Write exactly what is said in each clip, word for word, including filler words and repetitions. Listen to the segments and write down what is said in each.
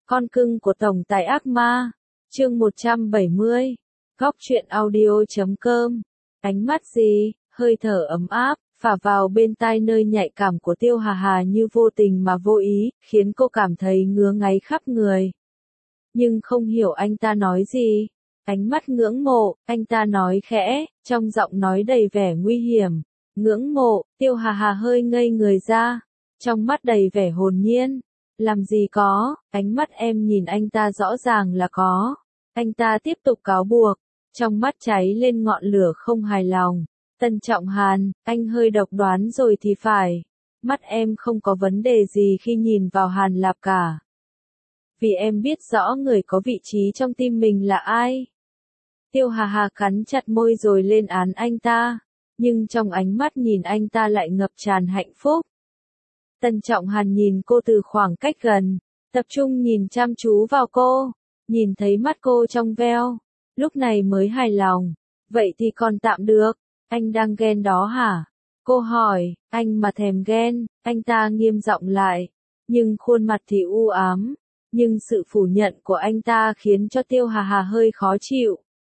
Con cưng của tổng tài ác ma. Chương một trăm bảy mươi. Góc truyện audio chấm com. Ánh mắt gì, hơi thở ấm áp, phả vào bên tai nơi nhạy cảm của Tiêu Hà Hà như vô tình mà vô ý, khiến cô cảm thấy ngứa ngáy khắp người. Nhưng không hiểu anh ta nói gì. Ánh mắt ngưỡng mộ, anh ta nói khẽ, trong giọng nói đầy vẻ nguy hiểm. Ngưỡng mộ, Tiêu Hà Hà hơi ngây người ra, trong mắt đầy vẻ hồn nhiên. Làm gì có, ánh mắt em nhìn anh ta rõ ràng là có. Anh ta tiếp tục cáo buộc, trong mắt cháy lên ngọn lửa không hài lòng. Tân Trọng Hàn, anh hơi độc đoán rồi thì phải. Mắt em không có vấn đề gì khi nhìn vào Hàn Lạp cả. Vì em biết rõ người có vị trí trong tim mình là ai. Tiêu Hà Hà cắn chặt môi rồi lên án anh ta, nhưng trong ánh mắt nhìn anh ta lại ngập tràn hạnh phúc. Tân Trọng Hàn nhìn cô từ khoảng cách gần, tập trung nhìn chăm chú vào cô, nhìn thấy mắt cô trong veo, lúc này mới hài lòng. Vậy thì còn tạm được, anh đang ghen đó hả? Cô hỏi, anh mà thèm ghen, anh ta nghiêm giọng lại, nhưng khuôn mặt thì u ám, nhưng sự phủ nhận của anh ta khiến cho Tiêu Hà Hà hơi khó chịu.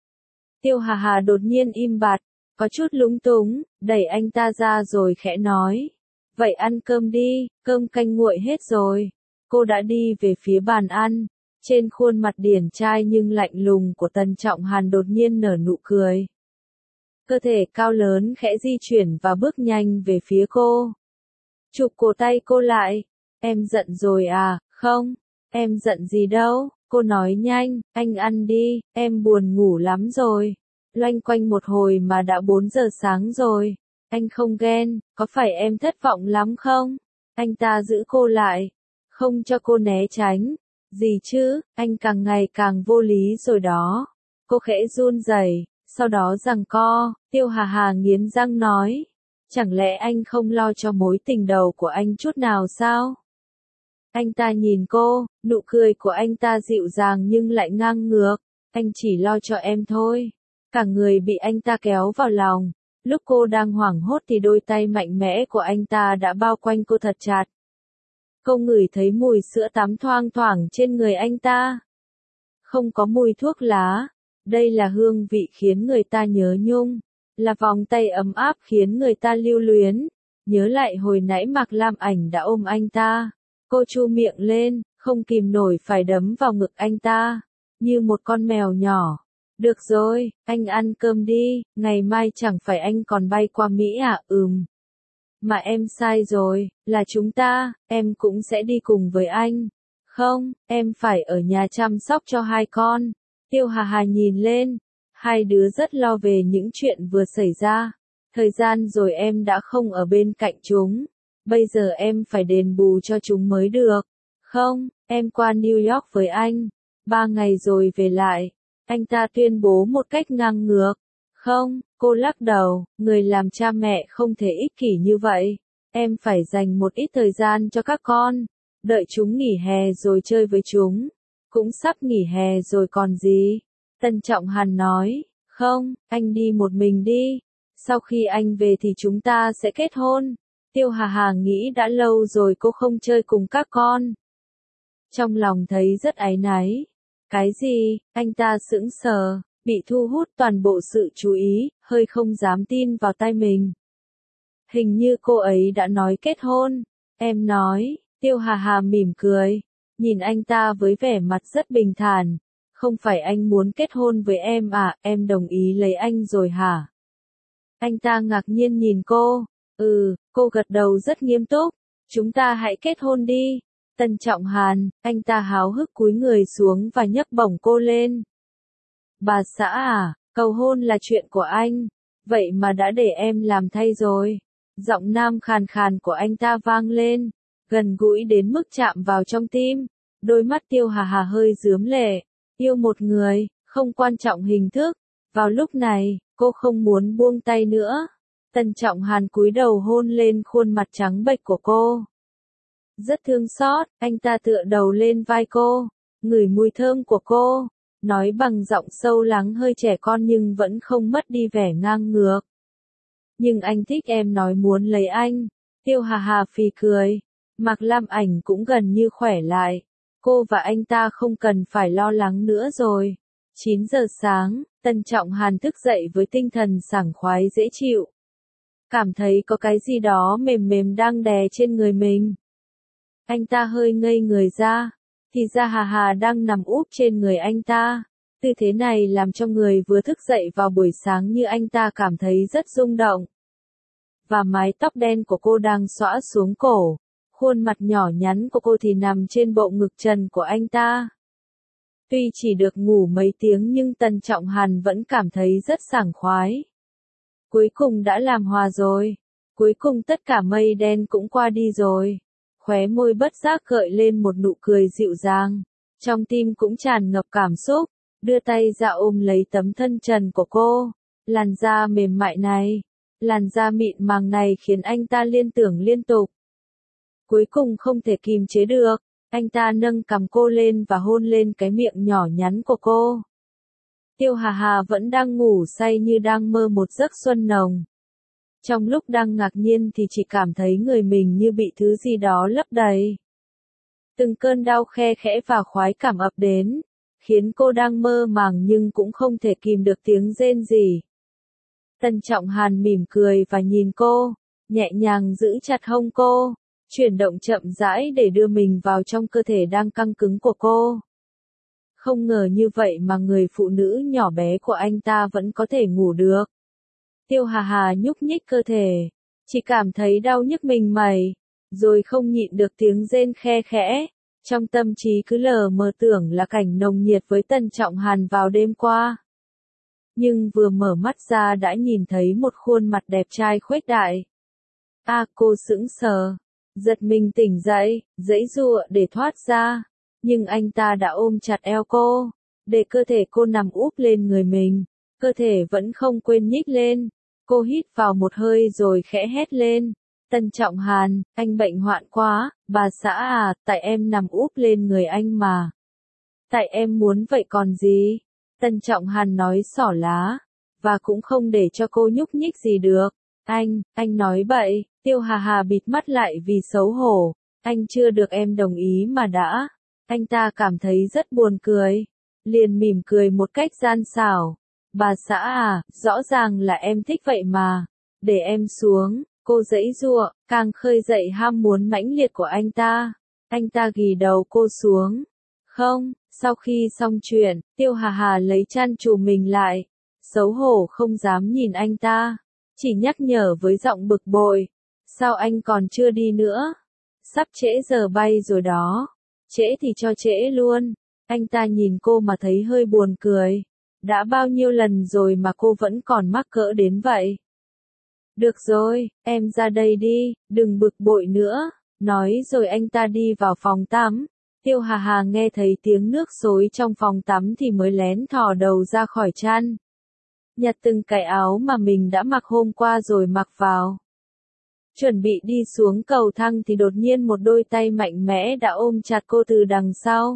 Tiêu Hà Hà đột nhiên im bặt, có chút lúng túng, đẩy anh ta ra rồi khẽ nói. Vậy ăn cơm đi, cơm canh nguội hết rồi. Cô đã đi về phía bàn ăn, trên khuôn mặt điển trai nhưng lạnh lùng của Tân Trọng Hàn đột nhiên nở nụ cười. Cơ thể cao lớn khẽ di chuyển và bước nhanh về phía cô. Chụp cổ tay cô lại, em giận rồi à, không, em giận gì đâu, cô nói nhanh, anh ăn đi, em buồn ngủ lắm rồi. Loanh quanh một hồi mà đã bốn giờ sáng rồi. Anh không ghen, có phải em thất vọng lắm không? Anh ta giữ cô lại, không cho cô né tránh. Gì chứ, anh càng ngày càng vô lý rồi đó. Cô khẽ run rẩy, sau đó giằng co. Tiêu Hà Hà nghiến răng nói. Chẳng lẽ anh không lo cho mối tình đầu của anh chút nào sao? Anh ta nhìn cô, nụ cười của anh ta dịu dàng nhưng lại ngang ngược. Anh chỉ lo cho em thôi. Cả người bị anh ta kéo vào lòng. Lúc cô đang hoảng hốt thì đôi tay mạnh mẽ của anh ta đã bao quanh cô thật chặt. Cô ngửi thấy mùi sữa tắm thoang thoảng trên người anh ta. Không có mùi thuốc lá. Đây là hương vị khiến người ta nhớ nhung. Là vòng tay ấm áp khiến người ta lưu luyến. Nhớ lại hồi nãy Mạc Lam Ảnh đã ôm anh ta. Cô chu miệng lên, không kìm nổi phải đấm vào ngực anh ta. Như một con mèo nhỏ. Được rồi, anh ăn cơm đi, ngày mai chẳng phải anh còn bay qua Mỹ à, ừm. Mà em sai rồi, là chúng ta, em cũng sẽ đi cùng với anh. Không, em phải ở nhà chăm sóc cho hai con. Tiêu Hà Hà nhìn lên, hai đứa rất lo về những chuyện vừa xảy ra. Thời gian rồi em đã không ở bên cạnh chúng. Bây giờ em phải đền bù cho chúng mới được. Không, em qua New York với anh. Ba ngày rồi về lại. Anh ta tuyên bố một cách ngang ngược. Không, cô lắc đầu, người làm cha mẹ không thể ích kỷ như vậy. Em phải dành một ít thời gian cho các con. Đợi chúng nghỉ hè rồi chơi với chúng. Cũng sắp nghỉ hè rồi còn gì. Tân Trọng Hàn nói, không, anh đi một mình đi. Sau khi anh về thì chúng ta sẽ kết hôn. Tiêu Hà Hà nghĩ đã lâu rồi cô không chơi cùng các con. Trong lòng thấy rất áy náy. Cái gì, anh ta sững sờ, bị thu hút toàn bộ sự chú ý, hơi không dám tin vào tai mình. Hình như cô ấy đã nói kết hôn. Em nói, Tiêu Hà Hà mỉm cười, nhìn anh ta với vẻ mặt rất bình thản. Không phải anh muốn kết hôn với em à, em đồng ý lấy anh rồi hả? Anh ta ngạc nhiên nhìn cô, ừ, cô gật đầu rất nghiêm túc, chúng ta hãy kết hôn đi. Tân Trọng Hàn, anh ta háo hức cúi người xuống và nhấc bổng cô lên. Bà xã à, cầu hôn là chuyện của anh, vậy mà đã để em làm thay rồi. Giọng nam khàn khàn của anh ta vang lên, gần gũi đến mức chạm vào trong tim. Đôi mắt Tiêu Hà Hà hơi rướm lệ, yêu một người, không quan trọng hình thức. Vào lúc này, cô không muốn buông tay nữa. Tân Trọng Hàn cúi đầu hôn lên khuôn mặt trắng bệch của cô. Rất thương xót, anh ta tựa đầu lên vai cô, ngửi mùi thơm của cô, nói bằng giọng sâu lắng hơi trẻ con nhưng vẫn không mất đi vẻ ngang ngược. Nhưng anh thích em nói muốn lấy anh. Tiêu Hà Hà phì cười, Mạc Lam Ảnh cũng gần như khỏe lại. Cô và anh ta không cần phải lo lắng nữa rồi. chín giờ sáng, Tân Trọng Hàn thức dậy với tinh thần sảng khoái dễ chịu. Cảm thấy có cái gì đó mềm mềm đang đè trên người mình. Anh ta hơi ngây người ra, thì ra Hà Hà đang nằm úp trên người anh ta. Tư thế này làm cho người vừa thức dậy vào buổi sáng như anh ta cảm thấy rất rung động. Và mái tóc đen của cô đang xõa xuống cổ, khuôn mặt nhỏ nhắn của cô thì nằm trên bộ ngực trần của anh ta. Tuy chỉ được ngủ mấy tiếng nhưng Tân Trọng Hàn vẫn cảm thấy rất sảng khoái. Cuối cùng đã làm hòa rồi. Cuối cùng tất cả mây đen cũng qua đi rồi. Khóe môi bất giác gợi lên một nụ cười dịu dàng. Trong tim cũng tràn ngập cảm xúc. Đưa tay ra ôm lấy tấm thân trần của cô. Làn da mềm mại này, làn da mịn màng này khiến anh ta liên tưởng liên tục. Cuối cùng không thể kìm chế được. Anh ta nâng cằm cô lên và hôn lên cái miệng nhỏ nhắn của cô. Tiêu Hà Hà vẫn đang ngủ say như đang mơ một giấc xuân nồng. Trong lúc đang ngạc nhiên thì chỉ cảm thấy người mình như bị thứ gì đó lấp đầy. Từng cơn đau khe khẽ và khoái cảm ập đến, khiến cô đang mơ màng nhưng cũng không thể kìm được tiếng rên rỉ. Tân Trọng Hàn mỉm cười và nhìn cô, nhẹ nhàng giữ chặt hông cô, chuyển động chậm rãi để đưa mình vào trong cơ thể đang căng cứng của cô. Không ngờ như vậy mà người phụ nữ nhỏ bé của anh ta vẫn có thể ngủ được. Tiêu Hà Hà nhúc nhích cơ thể, chỉ cảm thấy đau nhức mình mẩy, rồi không nhịn được tiếng rên khe khẽ. Trong tâm trí cứ lờ mờ tưởng là cảnh nồng nhiệt với Tân Trọng Hàn vào đêm qua. Nhưng vừa mở mắt ra đã nhìn thấy một khuôn mặt đẹp trai khuếch đại. A à, cô sững sờ, giật mình tỉnh dậy, giãy giụa để thoát ra. Nhưng anh ta đã ôm chặt eo cô, để cơ thể cô nằm úp lên người mình. Cơ thể vẫn không quên nhích lên. Cô hít vào một hơi rồi khẽ hét lên. Tân Trọng Hàn, anh bệnh hoạn quá, bà xã à, tại em nằm úp lên người anh mà. Tại em muốn vậy còn gì? Tân Trọng Hàn nói xỏ lá, và cũng không để cho cô nhúc nhích gì được. Anh, anh nói bậy. Tiêu Hà Hà bịt mắt lại vì xấu hổ. Anh chưa được em đồng ý mà đã. Anh ta cảm thấy rất buồn cười. Liền mỉm cười một cách gian xảo. Bà xã à, rõ ràng là em thích vậy mà. Để em xuống. Cô giãy giụa, càng khơi dậy ham muốn mãnh liệt của anh ta. Anh ta ghì đầu cô xuống. Không, sau khi xong chuyện, Tiêu Hà Hà lấy chăn trùm mình lại. Xấu hổ không dám nhìn anh ta. Chỉ nhắc nhở với giọng bực bội. Sao anh còn chưa đi nữa? Sắp trễ giờ bay rồi đó. Trễ thì cho trễ luôn. Anh ta nhìn cô mà thấy hơi buồn cười. Đã bao nhiêu lần rồi mà cô vẫn còn mắc cỡ đến vậy. Được rồi, em ra đây đi, đừng bực bội nữa. Nói rồi anh ta đi vào phòng tắm. Tiêu Hà Hà nghe thấy tiếng nước xối trong phòng tắm thì mới lén thò đầu ra khỏi chăn. Nhặt từng cái áo mà mình đã mặc hôm qua rồi mặc vào. Chuẩn bị đi xuống cầu thang thì đột nhiên một đôi tay mạnh mẽ đã ôm chặt cô từ đằng sau.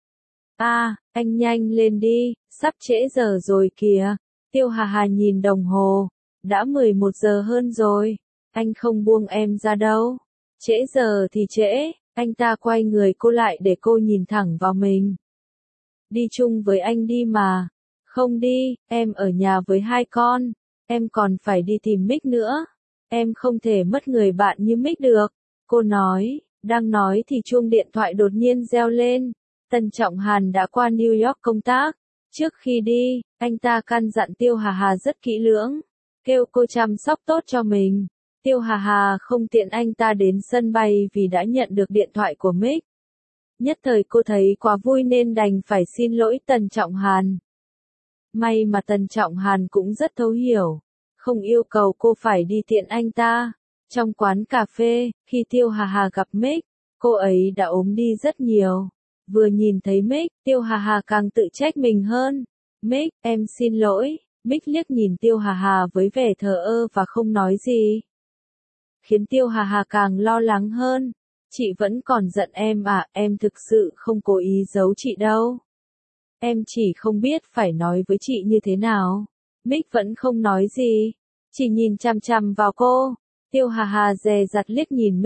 À, anh nhanh lên đi, sắp trễ giờ rồi kìa. Tiêu Hà Hà nhìn đồng hồ. Đã mười một giờ hơn rồi. Anh không buông em ra đâu. Trễ giờ thì trễ. Anh ta quay người cô lại để cô nhìn thẳng vào mình. Đi chung với anh đi mà. Không đi, em ở nhà với hai con. Em còn phải đi tìm Mick nữa. Em không thể mất người bạn như Mick được. Cô nói, đang nói thì chuông điện thoại đột nhiên reo lên. Tân Trọng Hàn đã qua New York công tác. Trước khi đi, anh ta căn dặn Tiêu Hà Hà rất kỹ lưỡng. Kêu cô chăm sóc tốt cho mình. Tiêu Hà Hà không tiện anh ta đến sân bay vì đã nhận được điện thoại của Mick. Nhất thời cô thấy quá vui nên đành phải xin lỗi Tân Trọng Hàn. May mà Tân Trọng Hàn cũng rất thấu hiểu. Không yêu cầu cô phải đi tiện anh ta. Trong quán cà phê, khi Tiêu Hà Hà gặp Mick, cô ấy đã ốm đi rất nhiều. Vừa nhìn thấy Mick, Tiêu Hà Hà càng tự trách mình hơn. Mick, em xin lỗi. Mick liếc nhìn Tiêu Hà Hà với vẻ thờ ơ và không nói gì. Khiến Tiêu Hà Hà càng lo lắng hơn. Chị vẫn còn giận em à, em thực sự không cố ý giấu chị đâu. Em chỉ không biết phải nói với chị như thế nào. Mick vẫn không nói gì. Chỉ nhìn chằm chằm vào cô. Tiêu Hà Hà dè dặt liếc nhìn Mick.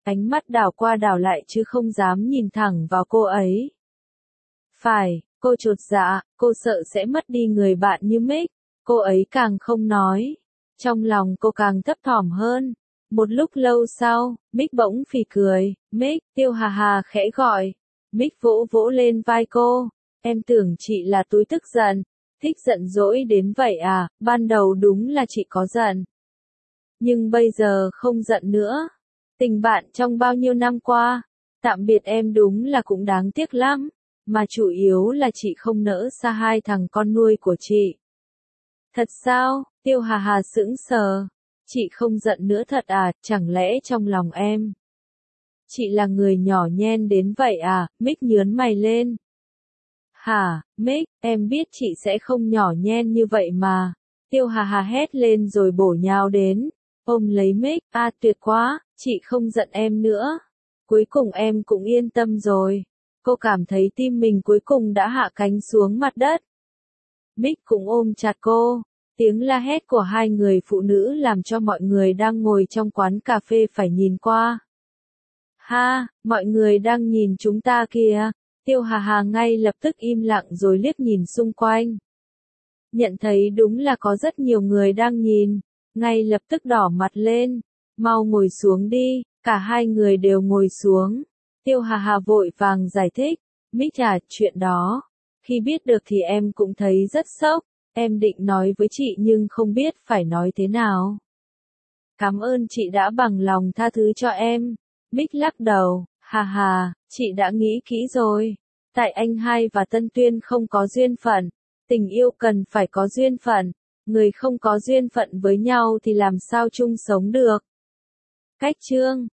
ánh mắt đảo qua đảo lại chứ không dám nhìn thẳng vào cô ấy. Phải, cô chột dạ, cô sợ sẽ mất đi người bạn như Mick, cô ấy càng không nói. Trong lòng cô càng thấp thỏm hơn. Một lúc lâu sau, Mick bỗng phì cười, Mick, Tiêu Hà Hà khẽ gọi. Mick vỗ vỗ lên vai cô, em tưởng chị là túi tức giận, thích giận dỗi đến vậy à, ban đầu đúng là chị có giận. Nhưng bây giờ không giận nữa. Tình bạn trong bao nhiêu năm qua, tạm biệt em đúng là cũng đáng tiếc lắm, mà chủ yếu là chị không nỡ xa hai thằng con nuôi của chị. Thật sao? Tiêu Hà Hà sững sờ. Chị không giận nữa thật à, chẳng lẽ trong lòng em? Chị là người nhỏ nhen đến vậy à, Mick nhướng mày lên. Hả, Mick, em biết chị sẽ không nhỏ nhen như vậy mà. Tiêu Hà Hà hét lên rồi bổ nhào đến, ôm lấy Mick, à tuyệt quá, chị không giận em nữa. Cuối cùng em cũng yên tâm rồi. Cô cảm thấy tim mình cuối cùng đã hạ cánh xuống mặt đất. Mick cũng ôm chặt cô. Tiếng la hét của hai người phụ nữ làm cho mọi người đang ngồi trong quán cà phê phải nhìn qua. Ha, mọi người đang nhìn chúng ta kìa. Tiêu Hà Hà ngay lập tức im lặng rồi liếc nhìn xung quanh. Nhận thấy đúng là có rất nhiều người đang nhìn, ngay lập tức đỏ mặt lên. Mau ngồi xuống đi, cả hai người đều ngồi xuống. Tiêu Hà Hà vội vàng giải thích, Mick à, chuyện đó. Khi biết được thì em cũng thấy rất sốc. Em định nói với chị nhưng không biết phải nói thế nào. Cảm ơn chị đã bằng lòng tha thứ cho em. Mick lắc đầu, hà hà, chị đã nghĩ kỹ rồi. Tại anh hai và Tân Tuyên không có duyên phận. Tình yêu cần phải có duyên phận. Người không có duyên phận với nhau thì làm sao chung sống được. Cách chương